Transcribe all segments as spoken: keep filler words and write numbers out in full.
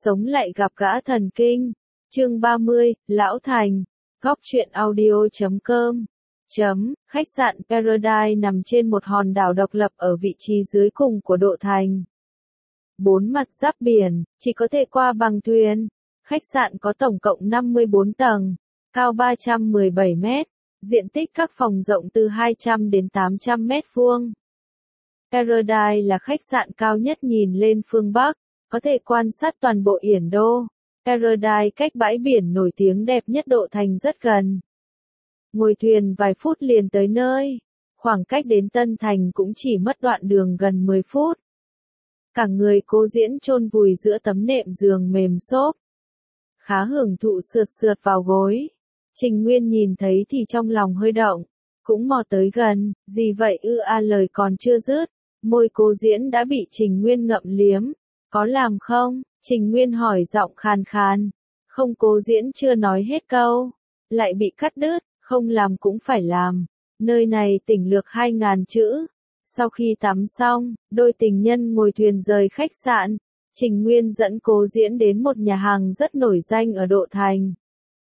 Sống lại gặp gã thần kinh. Chương ba mươi, Lão Thành. Góc truyện audio chấm com. Chấm, khách sạn Paradise nằm trên một hòn đảo độc lập ở vị trí dưới cùng của Độ Thành. Bốn mặt giáp biển, chỉ có thể qua bằng thuyền. Khách sạn có tổng cộng năm mươi bốn tầng, cao ba trăm mười bảy mét, diện tích các phòng rộng từ hai trăm đến tám trăm mét vuông. Paradise là khách sạn cao nhất nhìn lên phương Bắc, có thể quan sát toàn bộ Yển Đô. Paradise cách bãi biển nổi tiếng đẹp nhất Độ Thành rất gần. Ngồi thuyền vài phút liền tới nơi, khoảng cách đến Tân Thành cũng chỉ mất đoạn đường gần mười phút. Cả người Cố Diễn chôn vùi giữa tấm nệm giường mềm xốp, khá hưởng thụ sượt sượt vào gối. Trình Nguyên nhìn thấy thì trong lòng hơi động, cũng mò tới gần. Gì vậy ư? A lời còn chưa dứt, môi Cố Diễn đã bị Trình Nguyên ngậm liếm. Có làm không? Trình Nguyên hỏi giọng khàn khàn. Không, Cố Diễn chưa nói hết câu, lại bị cắt đứt. Không làm cũng phải làm. Nơi này tỉnh lược hai ngàn chữ. Sau khi tắm xong, đôi tình nhân ngồi thuyền rời khách sạn. Trình Nguyên dẫn Cố Diễn đến một nhà hàng rất nổi danh ở Độ Thành.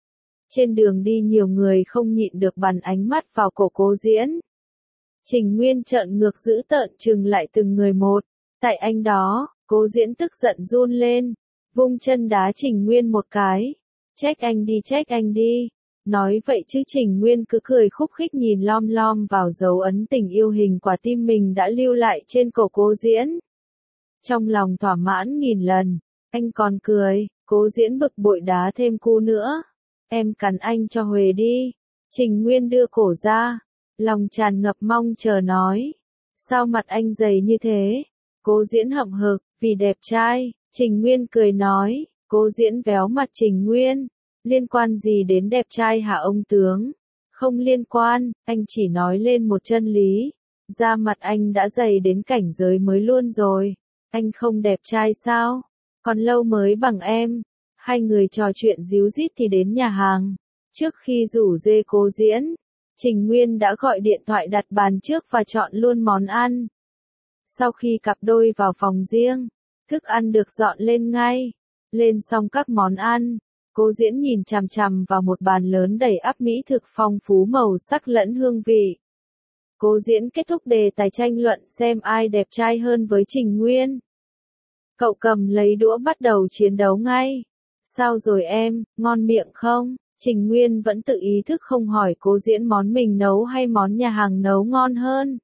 Trên đường đi nhiều người không nhịn được bắn ánh mắt vào cổ Cố Diễn. Trình Nguyên trợn ngược dữ tợn trừng lại từng người một. Tại anh đó, Cố Diễn tức giận run lên, vung chân đá Trình Nguyên một cái. Trách anh đi, trách anh đi. Nói vậy chứ Trình Nguyên cứ cười khúc khích nhìn lom lom vào dấu ấn tình yêu hình quả tim mình đã lưu lại trên cổ Cố Diễn. Trong lòng thỏa mãn nghìn lần, anh còn cười. Cố Diễn bực bội đá thêm cú nữa. Em cắn anh cho huề đi. Trình Nguyên đưa cổ ra, lòng tràn ngập mong chờ nói. Sao mặt anh dày như thế? Cố Diễn hậm hực, vì đẹp trai. Trình Nguyên cười nói. Cố Diễn véo mặt Trình Nguyên. Liên quan gì đến đẹp trai hả ông tướng? Không liên quan, anh chỉ nói lên một chân lý. Da mặt anh đã dày đến cảnh giới mới luôn rồi. Anh không đẹp trai sao? Còn lâu mới bằng em. Hai người trò chuyện díu dít thì đến nhà hàng. Trước khi rủ dê Cố Diễn, Trình Nguyên đã gọi điện thoại đặt bàn trước và chọn luôn món ăn. Sau khi cặp đôi vào phòng riêng, thức ăn được dọn lên ngay. Lên xong các món ăn, Cố Diễn nhìn chằm chằm vào một bàn lớn đầy ắp mỹ thực phong phú màu sắc lẫn hương vị. Cố Diễn kết thúc đề tài tranh luận xem ai đẹp trai hơn với Trình Nguyên. Cậu cầm lấy đũa bắt đầu chiến đấu ngay. Sao rồi em, ngon miệng không? Trình Nguyên vẫn tự ý thức không hỏi Cố Diễn món mình nấu hay món nhà hàng nấu ngon hơn.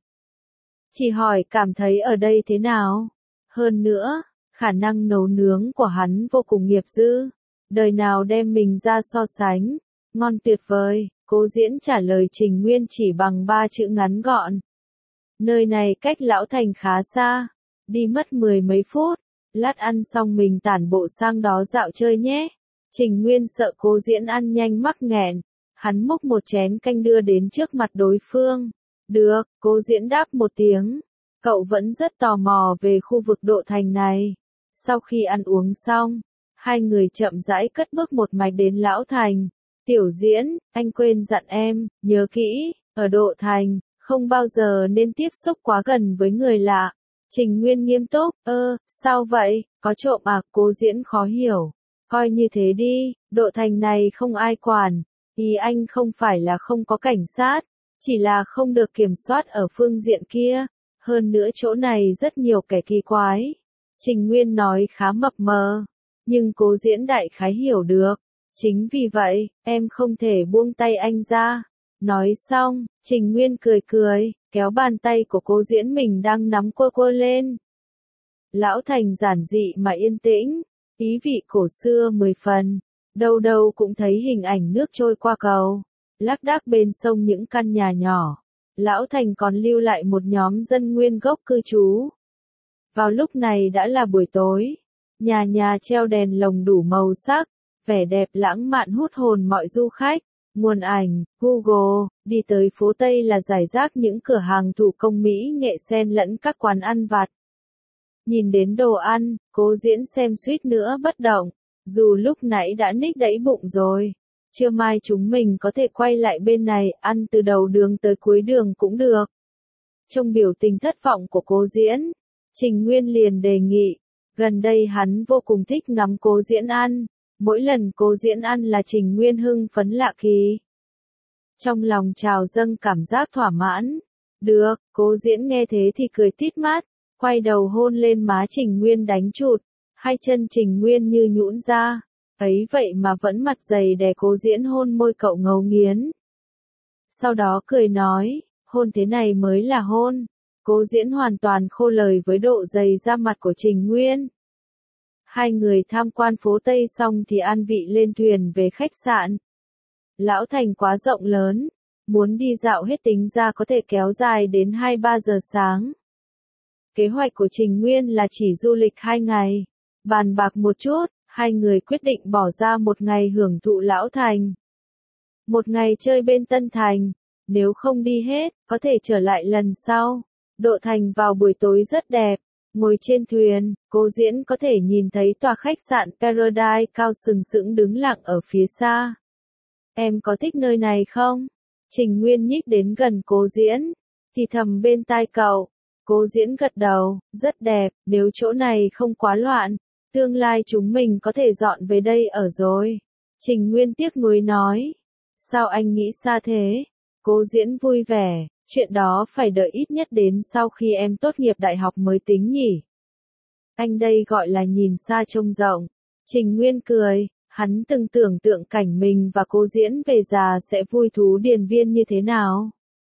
Chỉ hỏi cảm thấy ở đây thế nào. Hơn nữa, khả năng nấu nướng của hắn vô cùng nghiệp dư. Đời nào đem mình ra so sánh. Ngon tuyệt vời. Cố Diễn trả lời Trình Nguyên chỉ bằng ba chữ ngắn gọn. Nơi này cách Lão Thành khá xa. Đi mất mười mấy phút. Lát ăn xong mình tản bộ sang đó dạo chơi nhé. Trình Nguyên sợ Cố Diễn ăn nhanh mắc nghẹn. Hắn múc một chén canh đưa đến trước mặt đối phương. Được, Cố Diễn đáp một tiếng. Cậu vẫn rất tò mò về khu vực Độ Thành này. Sau khi ăn uống xong, hai người chậm rãi cất bước một mạch đến Lão Thành. Tiểu Diễn, anh quên dặn em, nhớ kỹ, ở Độ Thành, không bao giờ nên tiếp xúc quá gần với người lạ. Trình Nguyên nghiêm túc, ơ, sao vậy, có trộm à? Cố Diễn khó hiểu. Coi như thế đi, Độ Thành này không ai quản. Ý anh không phải là không có cảnh sát, chỉ là không được kiểm soát ở phương diện kia. Hơn nữa chỗ này rất nhiều kẻ kỳ quái. Trình Nguyên nói khá mập mờ, nhưng Cố Diễn đại khái hiểu được. Chính vì vậy, em không thể buông tay anh ra. Nói xong, Trình Nguyên cười cười, kéo bàn tay của Cố Diễn mình đang nắm quơ quơ lên. Lão Thành giản dị mà yên tĩnh, ý vị cổ xưa mười phần. Đâu đâu cũng thấy hình ảnh nước trôi qua cầu, lác đác bên sông những căn nhà nhỏ. Lão Thành còn lưu lại một nhóm dân nguyên gốc cư trú. Vào lúc này đã là buổi tối, nhà nhà treo đèn lồng đủ màu sắc, vẻ đẹp lãng mạn hút hồn mọi du khách. Nguồn ảnh, Google, đi tới phố Tây là rải rác những cửa hàng thủ công mỹ nghệ xen lẫn các quán ăn vặt. Nhìn đến đồ ăn, Cố Diễn xem suýt nữa bất động, dù lúc nãy đã ních đẫy bụng rồi. Trưa mai chúng mình có thể quay lại bên này, ăn từ đầu đường tới cuối đường cũng được. Trong biểu tình thất vọng của Cố Diễn, Trình Nguyên liền đề nghị, Gần đây hắn vô cùng thích ngắm Cố Diễn ăn, mỗi lần Cố Diễn ăn là Trình Nguyên hưng phấn lạ kỳ. Trong lòng trào dâng cảm giác thỏa mãn. Được, Cố Diễn nghe thế thì cười tít mắt, quay đầu hôn lên má Trình Nguyên đánh chụt, hai chân Trình Nguyên như nhũn ra, ấy vậy mà vẫn mặt dày đè Cố Diễn hôn môi cậu ngấu nghiến. Sau đó cười nói, hôn thế này mới là hôn. Cố Diễn hoàn toàn khô lời với độ dày da mặt của Trình Nguyên. Hai người tham quan phố Tây xong thì an vị lên thuyền về khách sạn. Lão Thành quá rộng lớn, muốn đi dạo hết tính ra có thể kéo dài đến hai ba giờ sáng. Kế hoạch của Trình Nguyên là chỉ du lịch hai ngày. Bàn bạc một chút, hai người quyết định bỏ ra một ngày hưởng thụ Lão Thành. Một ngày chơi bên Tân Thành, nếu không đi hết, có thể trở lại lần sau. Độ thành vào buổi tối rất đẹp, ngồi trên thuyền, Cố Diễn có thể nhìn thấy tòa khách sạn Paradise cao sừng sững đứng lặng ở phía xa. Em có thích nơi này không? Trình Nguyên nhích đến gần Cố Diễn, thì thầm bên tai cậu. Cố Diễn gật đầu, rất đẹp, nếu chỗ này không quá loạn, tương lai chúng mình có thể dọn về đây ở rồi. Trình Nguyên tiếc nuối nói, sao anh nghĩ xa thế? Cố Diễn vui vẻ, chuyện đó phải đợi ít nhất đến sau khi em tốt nghiệp đại học mới tính nhỉ. Anh đây gọi là nhìn xa trông rộng. Trình Nguyên cười, hắn từng tưởng tượng cảnh mình và Cố Diễn về già sẽ vui thú điền viên như thế nào.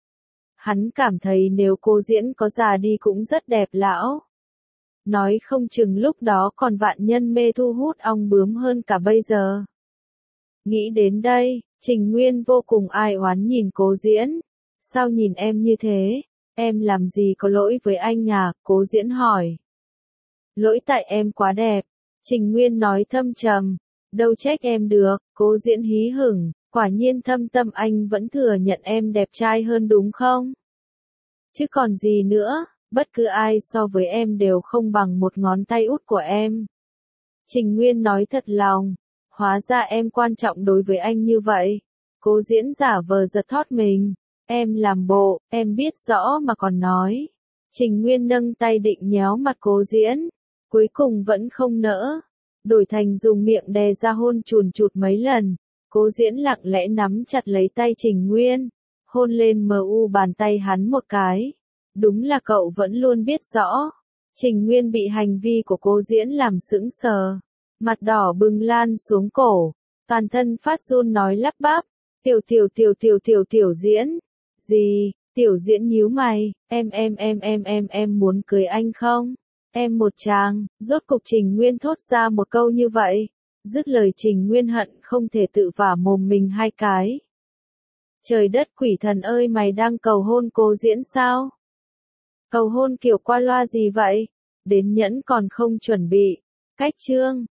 Hắn cảm thấy nếu Cố Diễn có già đi cũng rất đẹp lão. Nói không chừng lúc đó còn vạn nhân mê thu hút ong bướm hơn cả bây giờ. Nghĩ đến đây, Trình Nguyên vô cùng ai oán nhìn Cố Diễn. Sao nhìn em như thế? Em làm gì có lỗi với anh à? Cố Diễn hỏi. Lỗi tại em quá đẹp. Trình Nguyên nói thâm trầm. Đâu trách em được. Cố Diễn hí hửng. Quả nhiên thâm tâm anh vẫn thừa nhận em đẹp trai hơn đúng không? Chứ còn gì nữa, bất cứ ai so với em đều không bằng một ngón tay út của em. Trình Nguyên nói thật lòng. Hóa ra em quan trọng đối với anh như vậy. Cố Diễn giả vờ giật thót mình. Em làm bộ, em biết rõ mà còn nói. Trình Nguyên nâng tay định nhéo mặt Cố Diễn. Cuối cùng vẫn không nỡ. Đổi thành dùng miệng đè ra hôn chùn chụt mấy lần. Cố Diễn lặng lẽ nắm chặt lấy tay Trình Nguyên. Hôn lên mờ u bàn tay hắn một cái. Đúng là cậu vẫn luôn biết rõ. Trình Nguyên bị hành vi của Cố Diễn làm sững sờ. Mặt đỏ bừng lan xuống cổ. Toàn thân phát run nói lắp bắp. Tiểu tiểu tiểu tiểu tiểu tiểu Diễn. Gì? Tiểu Diễn nhíu mày. Em em em em em em muốn cưới anh không? Em một chàng. Rốt cục Trình Nguyên thốt ra một câu như vậy. Dứt lời Trình Nguyên hận không thể tự vả mồm mình hai cái. Trời đất quỷ thần ơi, mày đang cầu hôn Cố Diễn sao? Cầu hôn kiểu qua loa gì vậy? Đến nhẫn còn không chuẩn bị. Cách chương.